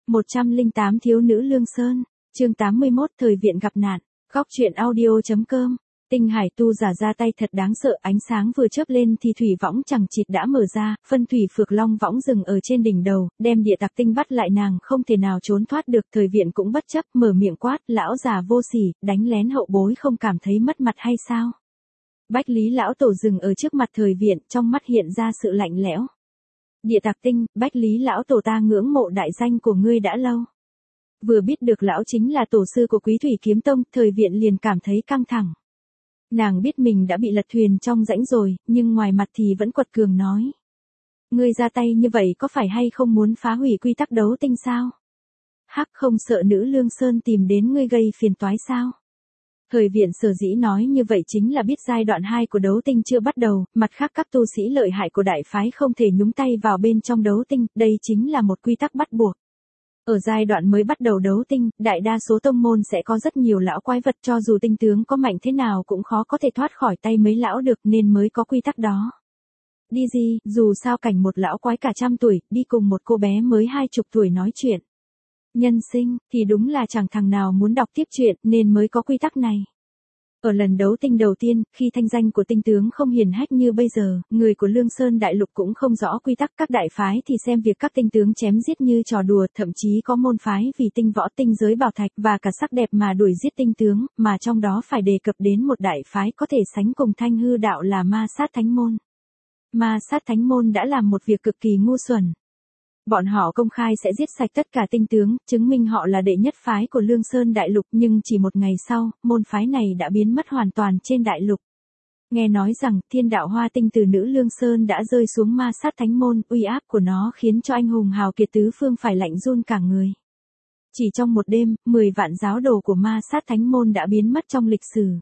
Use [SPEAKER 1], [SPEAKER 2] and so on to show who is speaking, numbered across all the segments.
[SPEAKER 1] 108 Thiếu nữ Lương Sơn, chương 81 Thời viện gặp nạn, góc truyện audio.com. Tinh hải tu giả ra tay thật đáng sợ, ánh sáng vừa chớp lên thì thủy võng chẳng chịt đã mở ra, phân thủy phược long võng dừng ở trên đỉnh đầu, đem Địa Tặc Tinh bắt lại, nàng không thể nào trốn thoát được. Thời viện cũng bất chấp, mở miệng quát: lão già vô sỉ, đánh lén hậu bối không cảm thấy mất mặt hay sao? Bách Lý lão tổ dừng ở trước mặt Thời viện, trong mắt hiện ra sự lạnh lẽo. Địa Tặc Tinh, Bách Lý lão tổ, ta ngưỡng mộ đại danh của ngươi đã lâu. Vừa biết được lão chính là tổ sư của Quý Thủy Kiếm Tông, Thời viện liền cảm thấy căng thẳng. Nàng biết mình đã bị lật thuyền trong rãnh rồi, nhưng ngoài mặt thì vẫn quật cường nói: ngươi ra tay như vậy có phải hay không muốn phá hủy quy tắc đấu tinh sao? Hắc, không sợ nữ Lương Sơn tìm đến ngươi gây phiền toái sao? Thời viện sở dĩ nói như vậy chính là biết giai đoạn 2 của đấu tinh chưa bắt đầu, mặt khác các tu sĩ lợi hại của đại phái không thể nhúng tay vào bên trong đấu tinh, đây chính là một quy tắc bắt buộc. Ở giai đoạn mới bắt đầu đấu tinh, đại đa số tông môn sẽ có rất nhiều lão quái vật, cho dù tinh tướng có mạnh thế nào cũng khó có thể thoát khỏi tay mấy lão được, nên mới có quy tắc đó. Đi gì, dù sao cảnh một lão quái cả 100 tuổi, đi cùng một cô bé mới 20 tuổi nói chuyện. Nhân sinh, thì đúng là chẳng thằng nào muốn đọc tiếp chuyện, nên mới có quy tắc này. Ở lần đấu tinh đầu tiên, khi thanh danh của tinh tướng không hiển hách như bây giờ, người của Lương Sơn Đại Lục cũng không rõ quy tắc, các đại phái thì xem việc các tinh tướng chém giết như trò đùa, thậm chí có môn phái vì tinh võ, tinh giới bảo thạch và cả sắc đẹp mà đuổi giết tinh tướng, mà trong đó phải đề cập đến một đại phái có thể sánh cùng Thanh Hư đạo là Ma Sát Thánh Môn. Ma Sát Thánh Môn đã làm một việc cực kỳ ngu xuẩn. Bọn họ công khai sẽ giết sạch tất cả tinh tướng, chứng minh họ là đệ nhất phái của Lương Sơn Đại Lục, nhưng chỉ một ngày sau, môn phái này đã biến mất hoàn toàn trên đại lục. Nghe nói rằng, thiên đạo hoa tinh từ nữ Lương Sơn đã rơi xuống Ma Sát Thánh Môn, uy áp của nó khiến cho anh hùng hào kiệt tứ phương phải lạnh run cả người. Chỉ trong một đêm, 10 vạn giáo đồ của Ma Sát Thánh Môn đã biến mất trong lịch sử.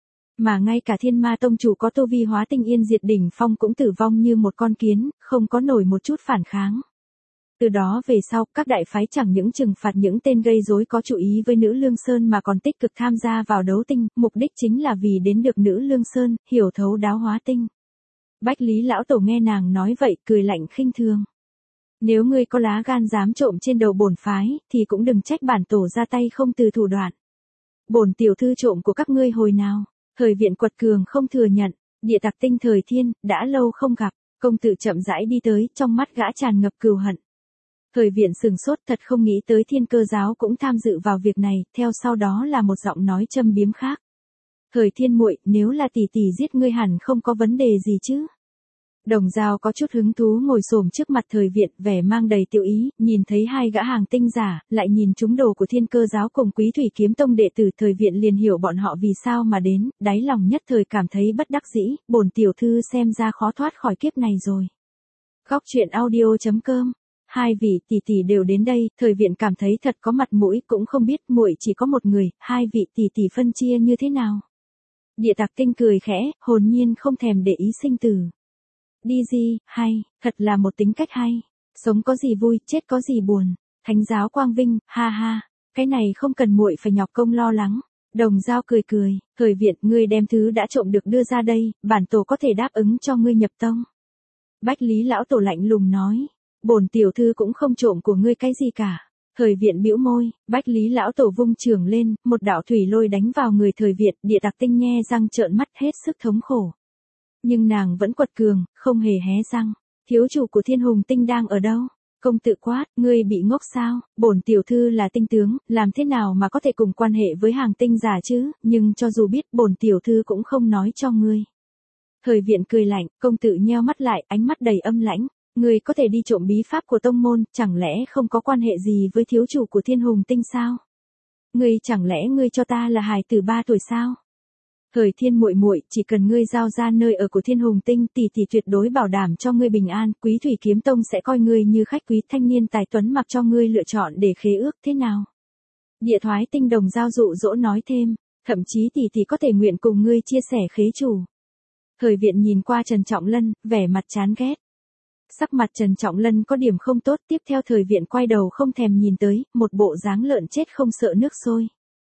[SPEAKER 1] Mà ngay cả Thiên Ma Tông chủ có tu vi hóa tinh yên diệt đỉnh phong cũng tử vong như một con kiến, không có nổi một chút phản kháng. Từ đó về sau, các đại phái chẳng những trừng phạt những tên gây rối có chủ ý với nữ Lương Sơn mà còn tích cực tham gia vào đấu tinh, mục đích chính là vì đến được nữ Lương Sơn, hiểu thấu đáo hóa tinh. Bách Lý lão tổ nghe nàng nói vậy, cười lạnh khinh thường. Nếu ngươi có lá gan dám trộm trên đầu bổn phái, thì cũng đừng trách bản tổ ra tay không từ thủ đoạn. Bổn tiểu thư trộm của các ngươi hồi nào? Thời viện quật cường không thừa nhận. Địa Tặc Tinh Thời Thiên, đã lâu không gặp. Công tử chậm rãi đi tới, trong mắt gã tràn ngập cừu hận. Thời viện sừng sốt, thật không nghĩ tới Thiên Cơ giáo cũng tham dự vào việc này, theo sau đó là một giọng nói châm biếm khác. Thời Thiên muội, nếu là tỷ tỷ giết ngươi hẳn không có vấn đề gì chứ? Đồng Dao có chút hứng thú ngồi xổm trước mặt Thời viện, vẻ mang đầy tiểu ý, nhìn thấy hai gã hàng tinh giả, lại nhìn chúng đồ của Thiên Cơ giáo cùng Quý Thủy Kiếm Tông đệ tử, Thời viện liền hiểu bọn họ vì sao mà đến, đáy lòng nhất thời cảm thấy bất đắc dĩ, bổn tiểu thư xem ra khó thoát khỏi kiếp này rồi. Góc truyện audio.com. Hai vị tỷ tỷ đều đến đây, Thời viện cảm thấy thật có mặt mũi, cũng không biết muội chỉ có một người, hai vị tỷ tỷ phân chia như thế nào. Địa Tặc Tinh cười khẽ, hồn nhiên không thèm để ý sinh tử. Đi gì, hay, thật là một tính cách hay. Sống có gì vui, chết có gì buồn. Thánh giáo quang vinh, ha ha. Cái này không cần muội phải nhọc công lo lắng. Đồng Dao cười cười, Thời viện, ngươi đem thứ đã trộm được đưa ra đây, bản tổ có thể đáp ứng cho ngươi nhập tông. Bách Lý lão tổ lạnh lùng nói. Bổn tiểu thư cũng không trộm của ngươi cái gì cả. Thời viện bĩu môi, Bách Lý lão tổ vung chưởng lên, một đạo thủy lôi đánh vào người Thời viện, Địa Tặc Tinh nhe răng trợn mắt hết sức thống khổ. Nhưng nàng vẫn quật cường, không hề hé răng. Thiếu chủ của Thiên Hùng Tinh đang ở đâu? Công tử quát, ngươi bị ngốc sao? Bổn tiểu thư là tinh tướng, làm thế nào mà có thể cùng quan hệ với hàng tinh giả chứ? Nhưng cho dù biết, bổn tiểu thư cũng không nói cho ngươi. Thời viện cười lạnh, công tử nheo mắt lại, ánh mắt đầy âm lãnh. Ngươi có thể đi trộm bí pháp của tông môn, chẳng lẽ không có quan hệ gì với thiếu chủ của Thiên Hùng Tinh sao? Ngươi chẳng lẽ ngươi cho ta là hài tử 3 tuổi sao? Thời Thiên muội muội, chỉ cần ngươi giao ra nơi ở của Thiên Hùng Tinh, tỷ tỷ tuyệt đối bảo đảm cho ngươi bình an, Quý Thủy Kiếm Tông sẽ coi ngươi như khách quý, thanh niên tài tuấn mặc cho ngươi lựa chọn để khế ước, thế nào? Địa Thoái Tinh Đồng Dao dụ dỗ nói thêm, thậm chí tỷ tỷ có thể nguyện cùng ngươi chia sẻ khế chủ. Thời viện nhìn qua Trần Trọng Lân, vẻ mặt chán ghét. Sắc mặt Trần Trọng Lân có điểm không tốt, tiếp theo Thời viện quay đầu không thèm nhìn tới, một bộ dáng lợn chết không sợ nước sôi.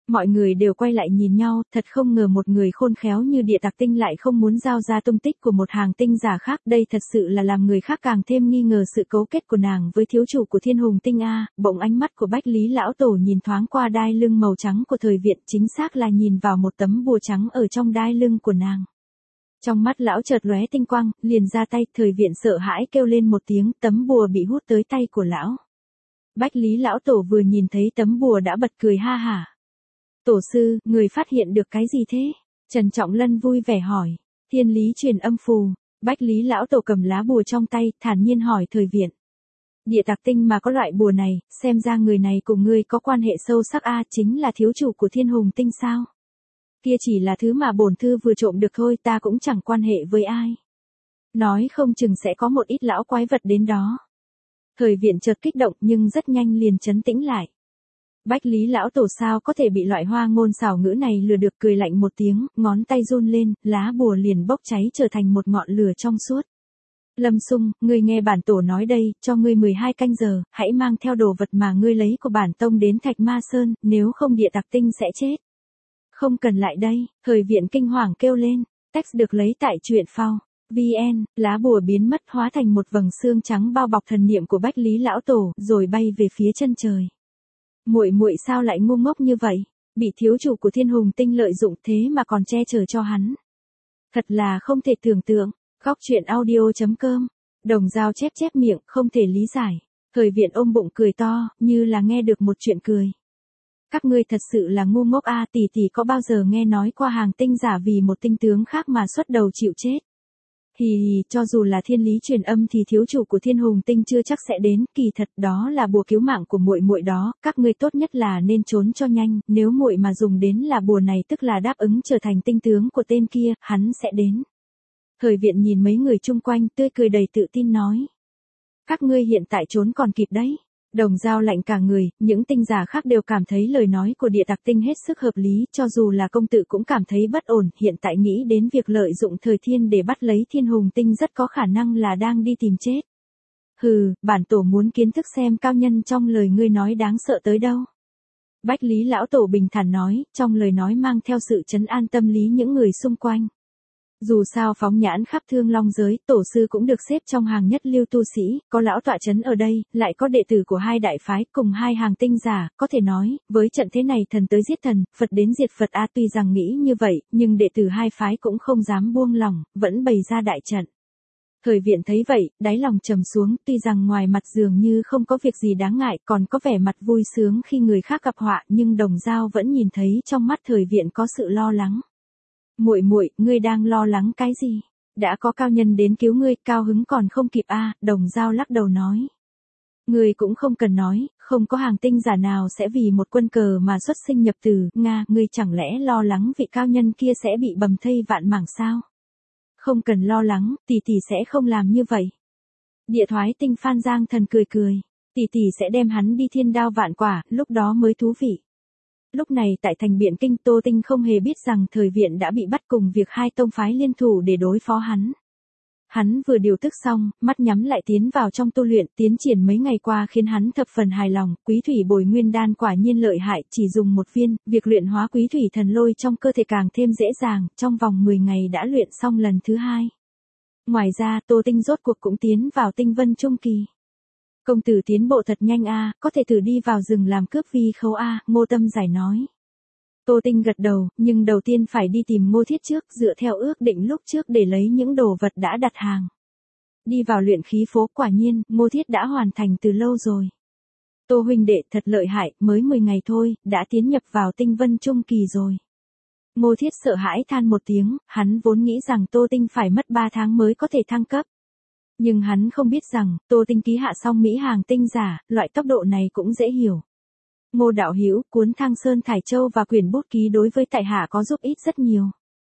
[SPEAKER 1] Mọi người đều quay lại nhìn nhau, thật không ngờ một người khôn khéo như Địa Tặc Tinh lại không muốn giao ra tung tích của một hàng tinh giả khác, đây thật sự là làm người khác càng thêm nghi ngờ sự cấu kết của nàng với thiếu chủ của Thiên Hùng Tinh a. Bỗng ánh mắt của Bách Lý lão tổ nhìn thoáng qua đai lưng màu trắng của Thời Viện, chính xác là nhìn vào một tấm bùa trắng ở trong đai lưng của nàng. Trong mắt lão chợt lóe tinh quang, liền ra tay, Thời Viện sợ hãi kêu lên một tiếng, tấm bùa bị hút tới tay của lão. Bách Lý lão tổ vừa nhìn thấy tấm bùa đã bật cười ha hả. Tổ sư, người phát hiện được cái gì thế? Trần Trọng Lân vui vẻ hỏi. Thiên lý truyền âm phù. Bách Lý lão tổ cầm lá bùa trong tay, thản nhiên hỏi Thời Viện. Địa Tặc Tinh mà có loại bùa này, xem ra người này cùng ngươi có quan hệ sâu sắc a, chính là thiếu chủ của Thiên Hùng Tinh sao? Kia chỉ là thứ mà bổn thư vừa trộm được thôi, ta cũng chẳng quan hệ với ai. Nói không chừng sẽ có một ít lão quái vật đến đó. Thời Viện chợt kích động nhưng rất nhanh liền trấn tĩnh lại. Bách Lý lão tổ sao có thể bị loại hoa ngôn xảo ngữ này lừa được, cười lạnh một tiếng, ngón tay run lên, lá bùa liền bốc cháy trở thành một ngọn lửa trong suốt. Lâm Sung, ngươi nghe bản tổ nói đây, cho ngươi 12 canh giờ, hãy mang theo đồ vật mà ngươi lấy của bản tông đến Thạch Ma Sơn, nếu không Địa Tặc Tinh sẽ chết. Không cần lại đây, Thời Viện kinh hoàng kêu lên, text được lấy tại truyện phao. VN, lá bùa biến mất hóa thành một vầng xương trắng bao bọc thần niệm của Bách Lý lão tổ, rồi bay về phía chân trời. Muội sao lại ngu ngốc như vậy, bị thiếu chủ của Thiên Hùng Tinh lợi dụng thế mà còn che chở cho hắn. Thật là không thể tưởng tượng. Góc truyện audio.com. Đồng Dao chép miệng, không thể lý giải. Thời Viện ôm bụng cười to, như là nghe được một chuyện cười. Các ngươi thật sự là ngu ngốc a, tỷ có bao giờ nghe nói qua hàng tinh giả vì một tinh tướng khác mà xuất đầu chịu chết. Hì, cho dù là thiên lý truyền âm thì thiếu chủ của Thiên Hùng Tinh chưa chắc sẽ đến, kỳ thật đó là bùa cứu mạng của muội đó, các ngươi tốt nhất là nên trốn cho nhanh, nếu muội mà dùng đến là bùa này tức là đáp ứng trở thành tinh tướng của tên kia, hắn sẽ đến. Thời Viện nhìn mấy người chung quanh, tươi cười đầy tự tin nói. Các ngươi hiện tại trốn còn kịp đấy. Đồng Dao lạnh cả người, những tinh giả khác đều cảm thấy lời nói của Địa Tặc Tinh hết sức hợp lý, cho dù là công tử cũng cảm thấy bất ổn, hiện tại nghĩ đến việc lợi dụng Thời Thiên để bắt lấy Thiên Hùng Tinh rất có khả năng là đang đi tìm chết. Hừ, bản tổ muốn kiến thức xem cao nhân trong lời ngươi nói đáng sợ tới đâu. Bách Lý lão tổ bình thản nói, trong lời nói mang theo sự trấn an tâm lý những người xung quanh. Dù sao phóng nhãn khắp Thương Long giới, tổ sư cũng được xếp trong hàng nhất lưu tu sĩ, có lão tọa trấn ở đây, lại có đệ tử của hai đại phái cùng hai hàng tinh giả, có thể nói, với trận thế này thần tới giết thần, Phật đến diệt Phật a, tuy rằng nghĩ như vậy, nhưng đệ tử hai phái cũng không dám buông lỏng, vẫn bày ra đại trận. Thời Viện thấy vậy, đáy lòng trầm xuống, tuy rằng ngoài mặt dường như không có việc gì đáng ngại, còn có vẻ mặt vui sướng khi người khác gặp họa, nhưng Đồng Dao vẫn nhìn thấy trong mắt Thời Viện có sự lo lắng. Muội, ngươi đang lo lắng cái gì? Đã có cao nhân đến cứu ngươi, cao hứng còn không kịp a, Đồng Dao lắc đầu nói. Ngươi cũng không cần nói, không có hàng tinh giả nào sẽ vì một quân cờ mà xuất sinh nhập tử, Nga, ngươi chẳng lẽ lo lắng vị cao nhân kia sẽ bị bầm thây vạn mảng sao? Không cần lo lắng, tỷ sẽ không làm như vậy. Địa Thoái Tinh Phan Giang Thần cười, tỷ sẽ đem hắn đi thiên đao vạn quả, lúc đó mới thú vị. Lúc này tại thành Biện Kinh, Tô Tinh không hề biết rằng Thời Viện đã bị bắt cùng việc hai tông phái liên thủ để đối phó hắn. Hắn vừa điều tức xong, mắt nhắm lại tiến vào trong tu luyện, tiến triển mấy ngày qua khiến hắn thập phần hài lòng, Quý Thủy Bồi Nguyên Đan quả nhiên lợi hại, chỉ dùng một viên, việc luyện hóa Quý Thủy Thần Lôi trong cơ thể càng thêm dễ dàng, trong vòng 10 ngày đã luyện xong lần thứ 2. Ngoài ra, Tô Tinh rốt cuộc cũng tiến vào tinh vân trung kỳ. Công tử tiến bộ thật nhanh a, có thể thử đi vào rừng làm cướp vi khấu a, Ngô Tâm Giải nói. Tô Tinh gật đầu, nhưng đầu tiên phải đi tìm Ngô Thiết trước, dựa theo ước định lúc trước để lấy những đồ vật đã đặt hàng. Đi vào luyện khí phố, quả nhiên, Ngô Thiết đã hoàn thành từ lâu rồi. Tô huynh đệ thật lợi hại, mới 10 ngày thôi, đã tiến nhập vào tinh vân trung kỳ rồi. Ngô Thiết sợ hãi than một tiếng, hắn vốn nghĩ rằng Tô Tinh phải mất 3 tháng mới có thể thăng cấp. Nhưng hắn không biết rằng, Tô Tinh ký hạ xong Mỹ hàng tinh giả, loại tốc độ này cũng dễ hiểu. Ngô đạo hữu, cuốn Thang Sơn Thải Châu và quyển bút ký đối với tại hạ có giúp ích rất nhiều.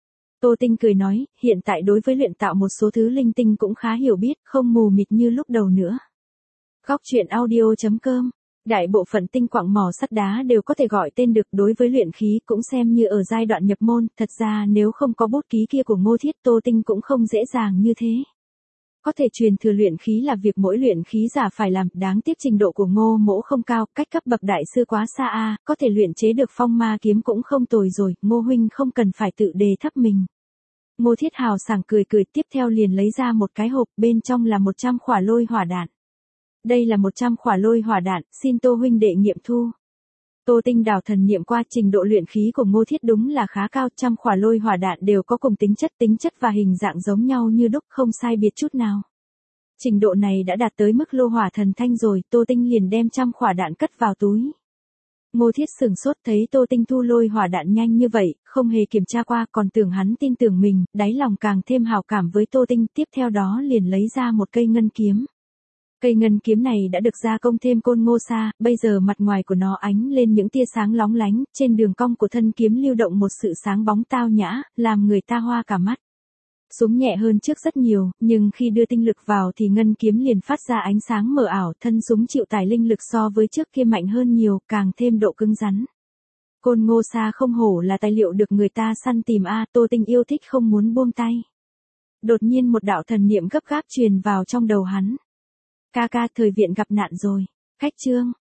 [SPEAKER 1] Tô Tinh cười nói, hiện tại đối với luyện tạo một số thứ linh tinh cũng khá hiểu biết, không mù mịt như lúc đầu nữa. Góc truyện audio.com. Đại bộ phận tinh quặng mỏ sắt đá đều có thể gọi tên được, đối với luyện khí cũng xem như ở giai đoạn nhập môn, thật ra nếu không có bút ký kia của Ngô Thiết, Tô Tinh cũng không dễ dàng như thế. Có thể truyền thừa luyện khí là việc mỗi luyện khí giả phải làm, đáng tiếc trình độ của Ngô Mỗ không cao, cách cấp bậc đại sư quá xa có thể luyện chế được phong ma kiếm cũng không tồi rồi, Ngô huynh không cần phải tự đề thấp mình. Ngô Thiết hào sảng cười cười, tiếp theo liền lấy ra một cái hộp, bên trong là 100 khỏa lôi hỏa đạn. Đây là 100 khỏa lôi hỏa đạn, xin Tô huynh đệ nghiệm thu. Tô Tinh đảo thần niệm qua, trình độ luyện khí của Ngô Thiết đúng là khá cao, 100 khỏa lôi hỏa đạn đều có cùng tính chất và hình dạng giống nhau như đúc, không sai biệt chút nào. Trình độ này đã đạt tới mức lô hỏa thần thanh rồi, Tô Tinh liền đem 100 khỏa đạn cất vào túi. Ngô Thiết sửng sốt thấy Tô Tinh thu lôi hỏa đạn nhanh như vậy, không hề kiểm tra qua, còn tưởng hắn tin tưởng mình, đáy lòng càng thêm hảo cảm với Tô Tinh, tiếp theo đó liền lấy ra một cây ngân kiếm. Cây ngân kiếm này đã được gia công thêm côn ngô sa, bây giờ mặt ngoài của nó ánh lên những tia sáng lóng lánh, trên đường cong của thân kiếm lưu động một sự sáng bóng tao nhã, làm người ta hoa cả mắt. Súng nhẹ hơn trước rất nhiều, nhưng khi đưa tinh lực vào thì ngân kiếm liền phát ra ánh sáng mờ ảo, thân súng chịu tải linh lực so với trước kia mạnh hơn nhiều, càng thêm độ cứng rắn. Côn ngô sa không hổ là tài liệu được người ta săn tìm Tô Tinh yêu thích không muốn buông tay. Đột nhiên một đạo thần niệm gấp gáp truyền vào trong đầu hắn. Ca ca, thời viện gặp nạn rồi. Khách trương,